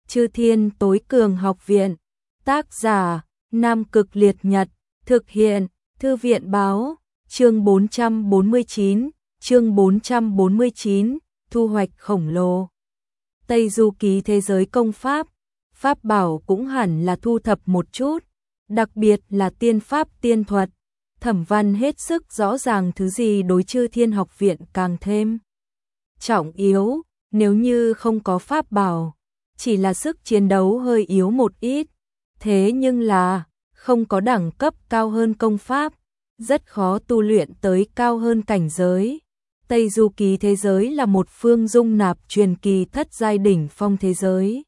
Chư Thiên Tối Cường Học Viện. Tác giả: Nam Cực Liệt Nhật. Thực hiện: Thư viện báo. Chương 449, thu hoạch khổng lồ. Tây Du Ký thế giới công pháp, pháp bảo cũng hẳn là thu thập một chút, đặc biệt là tiên pháp tiên thuật. Thẩm Văn hết sức rõ ràng thứ gì đối Chư Thiên Học Viện càng thêm trọng yếu, nếu như không có pháp bảo, chỉ là sức chiến đấu hơi yếu một ít, thế nhưng là không có đẳng cấp cao hơn công pháp, rất khó tu luyện tới cao hơn cảnh giới. Tây Du Ký thế giới là một phương dung nạp truyền kỳ thất giai đỉnh phong thế giới.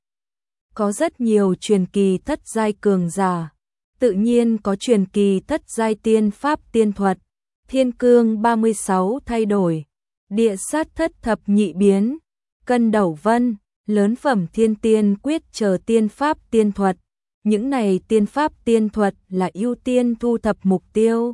Có rất nhiều truyền kỳ thất giai cường giả, tự nhiên có truyền kỳ thất giai tiên pháp tiên thuật, thiên cương 36 thay đổi, địa sát thất thập nhị biến, cân đẩu vân, lớn phẩm thiên tiên quyết chờ tiên pháp tiên thuật. Những này tiên pháp tiên thuật là ưu tiên thu thập mục tiêu.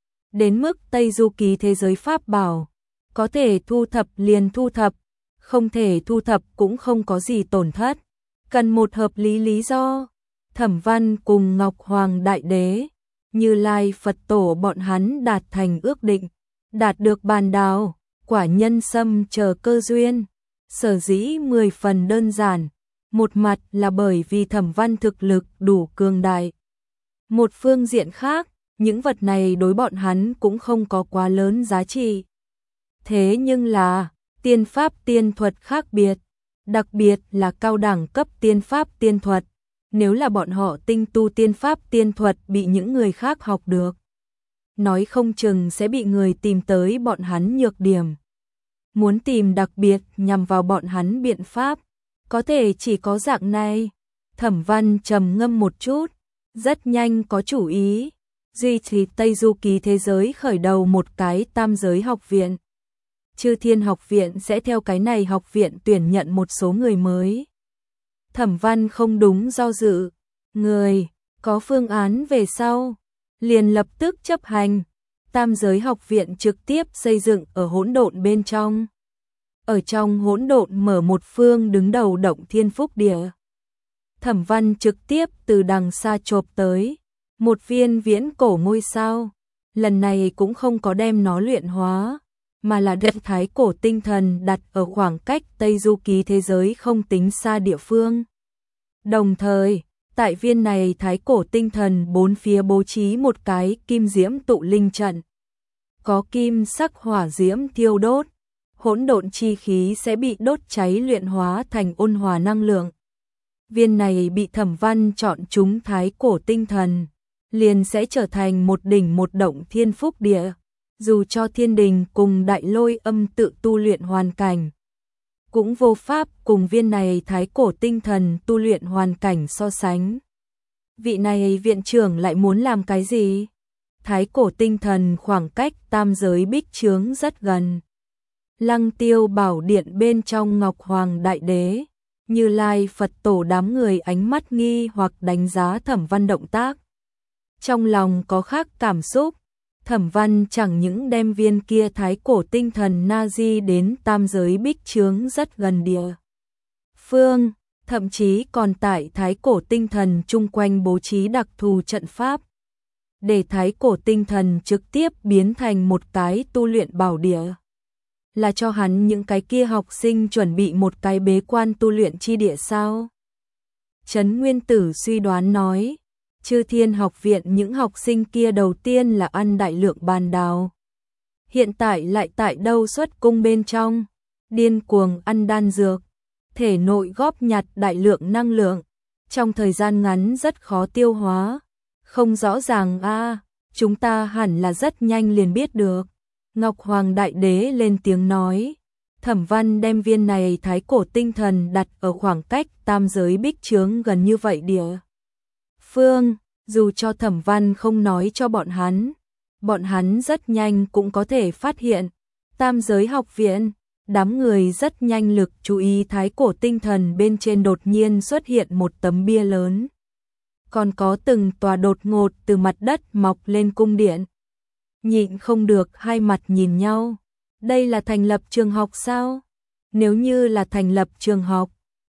Đến mức Tây Du Ký thế giới pháp bảo, có thể thu thập liền thu thập, không thể thu thập cũng không có gì tổn thất. Cần một hợp lý lý do. Thẩm Văn cùng Ngọc Hoàng Đại Đế, Như Lai Phật Tổ bọn hắn đạt thành ước định, đạt được bàn đào, quả nhân sâm chờ cơ duyên. Sở dĩ 10 phần đơn giản, một mặt là bởi vì Thẩm Văn thực lực đủ cường đại. Một phương diện khác, những vật này đối bọn hắn cũng không có quá lớn giá trị. Thế nhưng là, tiên pháp tiên thuật khác biệt, đặc biệt là cao đẳng cấp tiên pháp tiên thuật. Nếu là bọn họ tinh tu tiên pháp tiên thuật bị những người khác học được, nói không chừng sẽ bị người tìm tới bọn hắn nhược điểm. Muốn tìm đặc biệt nhằm vào bọn hắn biện pháp, có thể chỉ có dạng này. Thẩm Văn trầm ngâm một chút, rất nhanh có chủ ý, duy trì Tây Du Ký thế giới khởi đầu một cái tam giới học viện. Chư Thiên Học Viện sẽ theo cái này học viện tuyển nhận một số người mới. Thẩm Văn không đúng do dự, người có phương án về sau, liền lập tức chấp hành. Tam giới học viện trực tiếp xây dựng ở hỗn độn bên trong. Ở trong hỗn độn mở một phương đứng đầu động thiên phúc địa. Thẩm Văn trực tiếp từ đằng xa chộp tới một viên viễn cổ ngôi sao, lần này cũng không có đem nó luyện hóa, mà là đem thái cổ tinh thần đặt ở khoảng cách Tây Du Ký thế giới không tính xa địa phương. Đồng thời, tại viên này thái cổ tinh thần bốn phía bố trí một cái kim diễm tụ linh trận. Có kim sắc hỏa diễm thiêu đốt, hỗn độn chi khí sẽ bị đốt cháy luyện hóa thành ôn hòa năng lượng. Viên này bị Thẩm Văn chọn chúng thái cổ tinh thần, liền sẽ trở thành một đỉnh một động thiên phúc địa. Dù cho thiên đình cùng đại lôi âm tự tu luyện hoàn cảnh, cũng vô pháp cùng viên này thái cổ tinh thần tu luyện hoàn cảnh so sánh. Vị này viện trưởng lại muốn làm cái gì? Thái cổ tinh thần khoảng cách tam giới bích chướng rất gần. Lăng Tiêu Bảo Điện bên trong Ngọc Hoàng Đại Đế, Như Lai Phật Tổ đám người ánh mắt nghi hoặc đánh giá Thẩm Văn động tác. Trong lòng có khác cảm xúc. Thẩm Văn chẳng những đem viên kia thái cổ tinh thần na di đến tam giới bích chướng rất gần địa phương, thậm chí còn tại thái cổ tinh thần chung quanh bố trí đặc thù trận pháp, để thái cổ tinh thần trực tiếp biến thành một cái tu luyện bảo địa. Là cho hắn những cái kia học sinh chuẩn bị một cái bế quan tu luyện chi địa sao? Trấn Nguyên Tử suy đoán nói. Chư Thiên Học Viện những học sinh kia đầu tiên là ăn đại lượng bàn đào, hiện tại lại tại đâu xuất cung bên trong, điên cuồng ăn đan dược, thể nội góp nhặt đại lượng năng lượng, trong thời gian ngắn rất khó tiêu hóa. Không rõ ràng chúng ta hẳn là rất nhanh liền biết được. Ngọc Hoàng Đại Đế lên tiếng nói. Thẩm Văn đem viên này thái cổ tinh thần đặt ở khoảng cách tam giới bích chướng gần như vậy địa phương, dù cho Thẩm Văn không nói cho bọn hắn rất nhanh cũng có thể phát hiện. Tam giới học viện, đám người rất nhanh lực chú ý thái cổ tinh thần bên trên đột nhiên xuất hiện một tấm bia lớn. Còn có từng tòa đột ngột từ mặt đất mọc lên cung điện. Nhịn không được hai mặt nhìn nhau. Đây là thành lập trường học sao? Nếu như là thành lập trường học,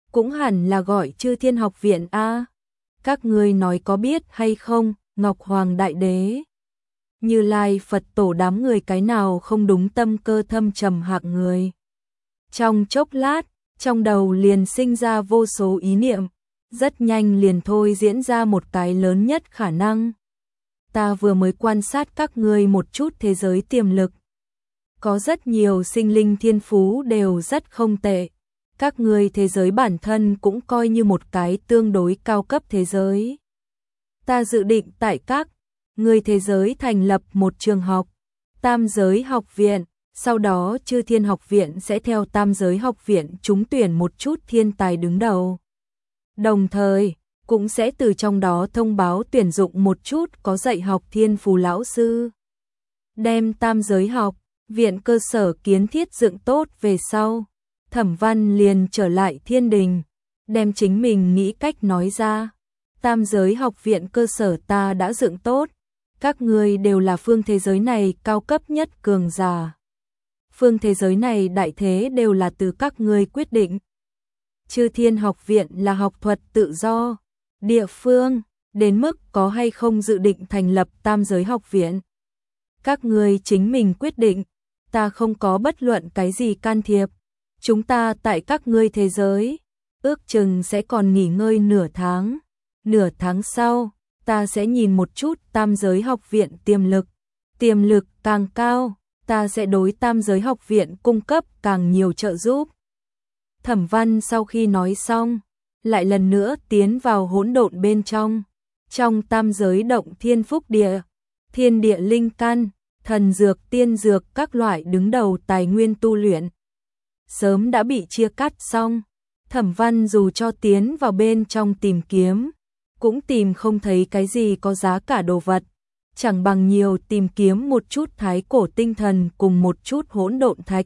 cũng hẳn là gọi Chư Thiên Học Viện a. Các ngươi nói có biết hay không, Ngọc Hoàng Đại Đế, Như Lai Phật Tổ đám người cái nào không đúng tâm cơ thâm trầm hạng người. Trong chốc lát, trong đầu liền sinh ra vô số ý niệm, rất nhanh liền thôi diễn ra một cái lớn nhất khả năng. Ta vừa mới quan sát các ngươi một chút thế giới tiềm lực. Có rất nhiều sinh linh thiên phú đều rất không tệ. Các ngươi thế giới bản thân cũng coi như một cái tương đối cao cấp thế giới. Ta dự định tại các ngươi thế giới thành lập một trường học, Tam Giới Học Viện, sau đó Chư Thiên Học Viện sẽ theo Tam Giới Học Viện trúng tuyển một chút thiên tài đứng đầu. Đồng thời, cũng sẽ từ trong đó thông báo tuyển dụng một chút có dạy học thiên phú lão sư. Đem Tam Giới Học Viện cơ sở kiến thiết dựng tốt về sau, Thẩm Văn liền trở lại thiên đình, đem chính mình nghĩ cách nói ra. Tam Giới Học Viện cơ sở ta đã dựng tốt, các ngươi đều là phương thế giới này cao cấp nhất cường giả. Phương thế giới này đại thế đều là từ các ngươi quyết định. Chư Thiên Học Viện là học thuật tự do, địa phương, đến mức có hay không dự định thành lập Tam Giới Học Viện. Các ngươi chính mình quyết định, ta không có bất luận cái gì can thiệp. Chúng ta tại các ngươi thế giới, ước chừng sẽ còn nghỉ ngơi nửa tháng. Nửa tháng sau, ta sẽ nhìn một chút Tam Giới Học Viện tiềm lực càng cao, ta sẽ đối Tam Giới Học Viện cung cấp càng nhiều trợ giúp. Thẩm Văn sau khi nói xong, lại lần nữa tiến vào hỗn độn bên trong. Trong tam giới động thiên phúc địa, thiên địa linh căn, thần dược tiên dược các loại đứng đầu tài nguyên tu luyện. Sớm đã bị chia cắt xong, Thẩm Văn dù cho tiến vào bên trong tìm kiếm, cũng tìm không thấy cái gì có giá cả đồ vật, chẳng bằng nhiều tìm kiếm một chút thái cổ tinh thần cùng một chút hỗn độn thạch.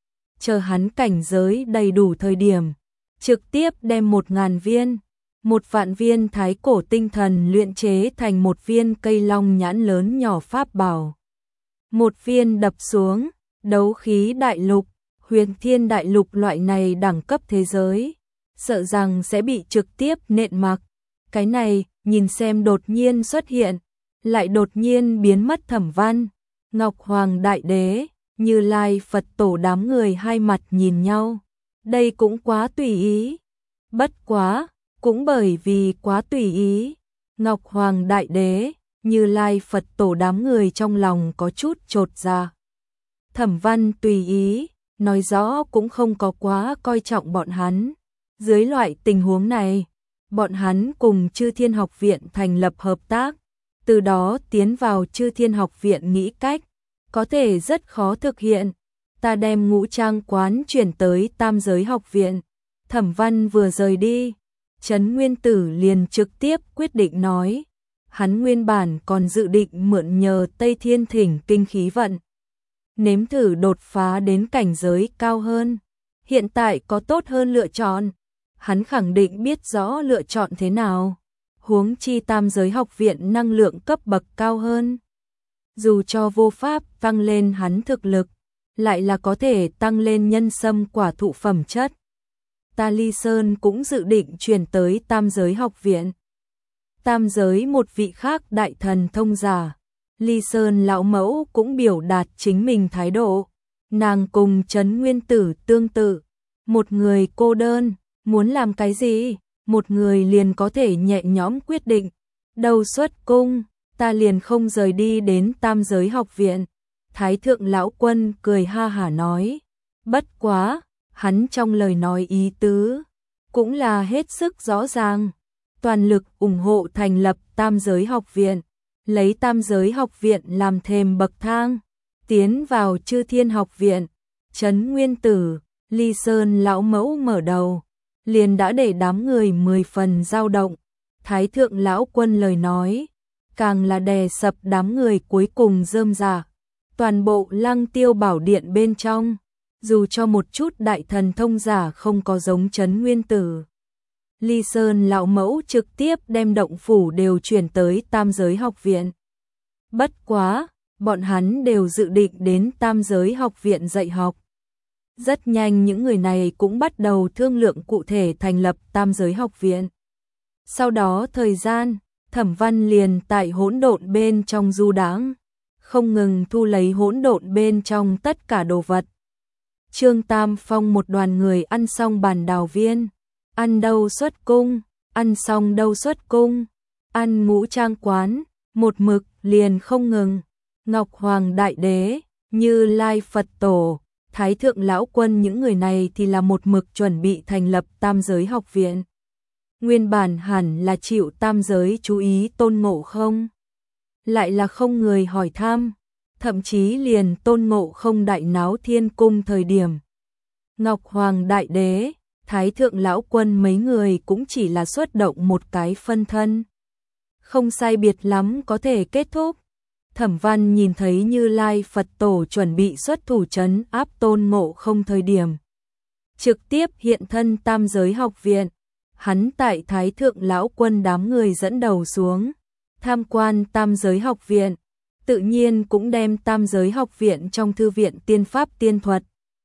Chờ hắn cảnh giới đầy đủ thời điểm, trực tiếp đem 1000 viên, 1.000.000 viên thái cổ tinh thần luyện chế thành một viên cây long nhãn lớn nhỏ pháp bảo. Một viên đập xuống, đấu khí đại lục, huyền thiên đại lục loại này đẳng cấp thế giới, sợ rằng sẽ bị trực tiếp nện mặc. Cái này, nhìn xem đột nhiên xuất hiện, lại đột nhiên biến mất Thẩm Văn, Ngọc Hoàng Đại Đế, Như Lai Phật Tổ đám người hai mặt nhìn nhau. Đây cũng quá tùy ý. Bất quá, cũng bởi vì quá tùy ý, Ngọc Hoàng Đại Đế, Như Lai Phật Tổ đám người trong lòng có chút chột dạ. Thẩm Văn tùy ý, nói rõ cũng không có quá coi trọng bọn hắn. Dưới loại tình huống này, bọn hắn cùng Chư Thiên Học Viện thành lập hợp tác, từ đó tiến vào Chư Thiên Học Viện nghĩ cách, có thể rất khó thực hiện. Ta đem ngũ trang quán chuyển tới Tam Giới Học Viện. Thẩm Văn vừa rời đi, Trấn Nguyên Tử liền trực tiếp quyết định nói, hắn nguyên bản còn dự định mượn nhờ Tây Thiên Thỉnh kinh khí vận, nếm thử đột phá đến cảnh giới cao hơn. Hiện tại có tốt hơn lựa chọn, hắn khẳng định biết rõ lựa chọn thế nào. Huống chi Tam Giới Học Viện năng lượng cấp bậc cao hơn, dù cho vô pháp tăng lên hắn thực lực, lại là có thể tăng lên nhân sâm quả thụ phẩm chất. Ta Ly Sơn cũng dự định chuyển tới Tam Giới Học Viện. Tam giới một vị khác đại thần thông giả, Ly Sơn lão mẫu cũng biểu đạt chính mình thái độ. Nàng cùng Trấn Nguyên Tử tương tự, một người cô đơn, muốn làm cái gì, một người liền có thể nhẹ nhõm quyết định. Đầu xuất cung, ta liền không rời đi đến Tam Giới Học Viện. Thái thượng lão quân cười ha hả nói, bất quá, hắn trong lời nói ý tứ, cũng là hết sức rõ ràng, toàn lực ủng hộ thành lập Tam Giới Học Viện, lấy Tam Giới Học Viện làm thềm bậc thang, tiến vào Chư Thiên Học Viện. Trấn Nguyên Tử, Ly Sơn lão mẫu mở đầu, liền đã để đám người 10 phần dao động. Thái thượng lão quân lời nói, càng là đè sập đám người cuối cùng rơm rà. Toàn bộ Lăng Tiêu Bảo Điện bên trong, dù cho một chút đại thần thông giả không có giống Trấn Nguyên Tử, Ly Sơn lão mẫu trực tiếp đem động phủ đều chuyển tới Tam Giới Học Viện. Bất quá, bọn hắn đều dự định đến Tam Giới Học Viện dạy học. Rất nhanh những người này cũng bắt đầu thương lượng cụ thể thành lập Tam Giới Học Viện. Sau đó thời gian, Thẩm Văn liền tại hỗn độn bên trong du đãng, không ngừng thu lấy hỗn độn bên trong tất cả đồ vật. Trương Tam Phong một đoàn người ăn xong bàn đào viên, ăn đâu xuất cung, ăn xong đâu xuất cung, ăn ngũ trang quán, một mực liền không ngừng. Ngọc Hoàng Đại Đế, Như Lai Phật Tổ, Thái Thượng Lão Quân những người này thì là một mực chuẩn bị thành lập Tam Giới Học Viện. Nguyên bản hẳn là chịu tam giới chú ý Tôn Ngộ Không. Lại là không người hỏi thăm, thậm chí liền Tôn Ngộ Không đại náo thiên cung thời điểm. Ngọc Hoàng Đại Đế, Thái Thượng Lão Quân mấy người cũng chỉ là xuất động một cái phân thân. Không sai biệt lắm có thể kết thúc. Thẩm Văn nhìn thấy Như Lai Phật Tổ chuẩn bị xuất thủ trấn áp Tôn Ngộ Không thời điểm. Trực tiếp hiện thân Tam Giới Học Viện. Hắn tại Thái Thượng Lão Quân đám người dẫn đầu xuống, tham quan Tam Giới Học Viện, tự nhiên cũng đem Tam Giới Học Viện trong thư viện tiên pháp tiên thuật.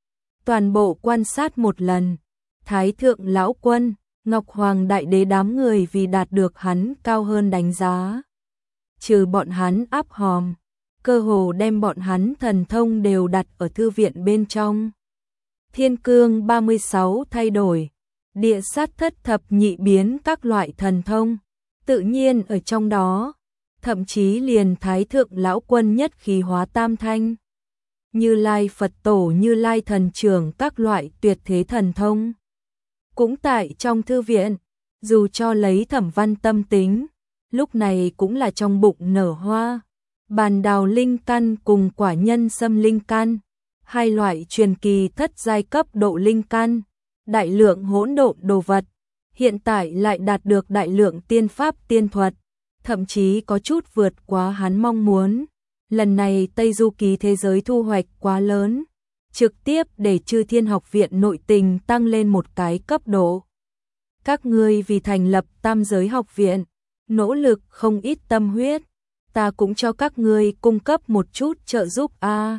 Toàn bộ quan sát một lần, Thái Thượng Lão Quân, Ngọc Hoàng Đại Đế đám người vì đạt được hắn cao hơn đánh giá. Trừ bọn hắn áp hòm, cơ hồ đem bọn hắn thần thông đều đặt ở thư viện bên trong. Thiên Cương 36 thay đổi. Địa sát thất thập nhị biến các loại thần thông, tự nhiên ở trong đó, thậm chí liền Thái Thượng Lão Quân nhất khí hóa tam thanh. Như Lai Phật Tổ Như Lai thần trưởng các loại tuyệt thế thần thông. Cũng tại trong thư viện, dù cho lấy Thẩm Văn tâm tính, lúc này cũng là trong bụng nở hoa. Bàn đào linh căn cùng quả nhân sâm linh căn, hai loại truyền kỳ thất giai cấp độ linh căn. Đại lượng hỗn độn đồ vật, hiện tại lại đạt được đại lượng tiên pháp tiên thuật, thậm chí có chút vượt quá hắn mong muốn. Lần này Tây Du Ký thế giới thu hoạch quá lớn, trực tiếp để Chư Thiên Học Viện nội tình tăng lên một cái cấp độ. Các ngươi vì thành lập Tam Giới Học Viện, nỗ lực không ít tâm huyết, ta cũng cho các ngươi cung cấp một chút trợ giúp a.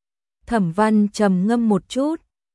Thẩm Văn trầm ngâm một chút,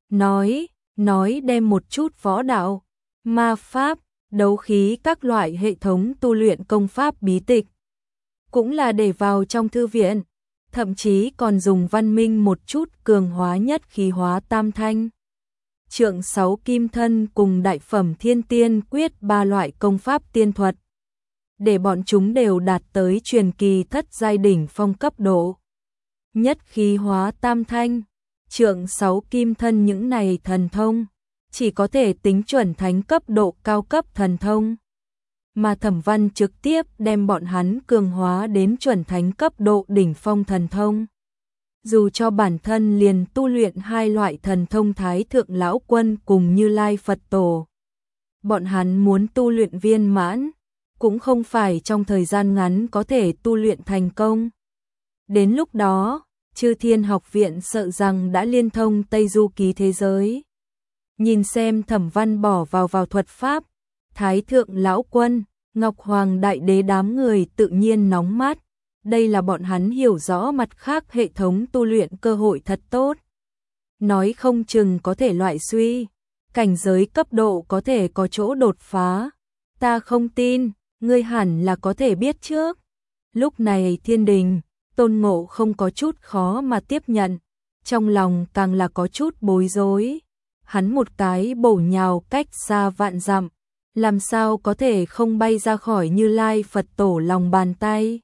nói đem một chút võ đạo, ma pháp, đấu khí các loại hệ thống tu luyện công pháp bí tịch. Cũng là để vào trong thư viện, thậm chí còn dùng văn minh một chút cường hóa nhất khí hóa tam thanh. Trượng 6 kim thân cùng đại phẩm thiên tiên quyết ba loại công pháp tiên thuật. Để bọn chúng đều đạt tới truyền kỳ thất giai đỉnh phong cấp độ. Nhất khí hóa tam thanh. Trượng 6 kim thân những này thần thông, chỉ có thể tính chuẩn thánh cấp độ cao cấp thần thông. Mà Thẩm Văn trực tiếp đem bọn hắn cường hóa đến chuẩn thánh cấp độ đỉnh phong thần thông. Dù cho bản thân liền tu luyện hai loại thần thông Thái Thượng Lão Quân cùng Như Lai Phật Tổ. Bọn hắn muốn tu luyện viên mãn, cũng không phải trong thời gian ngắn có thể tu luyện thành công. Đến lúc đó, Chư Thiên Học Viện sợ rằng đã liên thông Tây Du Ký thế giới. Nhìn xem Thẩm Văn bỏ vào thuật pháp, Thái Thượng Lão Quân, Ngọc Hoàng Đại Đế đám người tự nhiên nóng mắt. Đây là bọn hắn hiểu rõ mặt khác hệ thống tu luyện cơ hội thật tốt. Nói không chừng có thể loại suy, cảnh giới cấp độ có thể có chỗ đột phá. Ta không tin, ngươi hẳn là có thể biết trước. Lúc này thiên đình, Tôn Ngộ không có chút khó mà tiếp nhận, trong lòng càng là có chút bối rối. Hắn một cái bổ nhào cách xa vạn dặm, làm sao có thể không bay ra khỏi Như Lai Phật Tổ lòng bàn tay.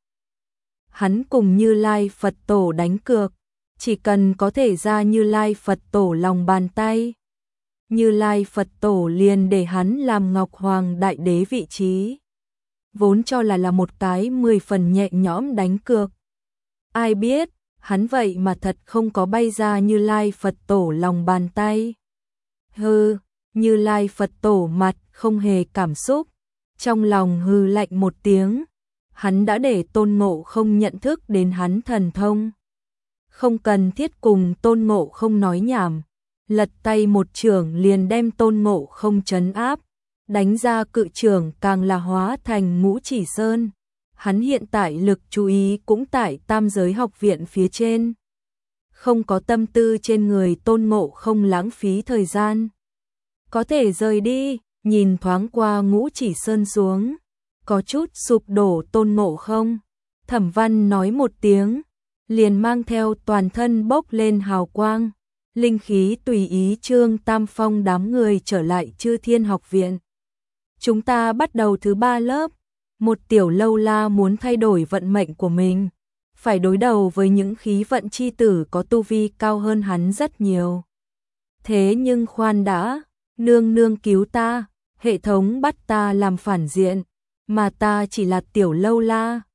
Hắn cùng Như Lai Phật Tổ đánh cược, chỉ cần có thể ra Như Lai Phật Tổ lòng bàn tay, Như Lai Phật Tổ liền để hắn làm Ngọc Hoàng Đại Đế vị trí. Vốn cho là một cái 10 phần nhẹ nhõm đánh cược. Ai biết, hắn vậy mà thật không có bay ra Như Lai Phật Tổ lòng bàn tay. Hừ, Như Lai Phật Tổ mặt không hề cảm xúc, trong lòng hừ lạnh một tiếng. Hắn đã để Tôn Ngộ không nhận thức đến hắn thần thông. Không cần thiết cùng Tôn Ngộ không nói nhảm, lật tay một chưởng liền đem Tôn Ngộ không trấn áp, đánh ra cự chưởng càng là hóa thành Ngũ Chỉ Sơn. Hắn hiện tại lực chú ý cũng tại Tam Giới Học Viện phía trên. không có tâm tư trên người Tôn Ngộ không lãng phí thời gian. Có thể rời đi, nhìn thoáng qua Ngũ Chỉ Sơn xuống, có chút sụp đổ Tôn Ngộ không. Thẩm Văn nói một tiếng, liền mang theo toàn thân bốc lên hào quang, linh khí tùy ý Trương Tam Phong đám người trở lại Chư Thiên Học Viện. Chúng ta bắt đầu thứ 3 lớp, một tiểu lâu la muốn thay đổi vận mệnh của mình, phải đối đầu với những khí vận chi tử có tu vi cao hơn hắn rất nhiều. Thế nhưng khoan đã, nương nương cứu ta, hệ thống bắt ta làm phản diện, mà ta chỉ là tiểu lâu la,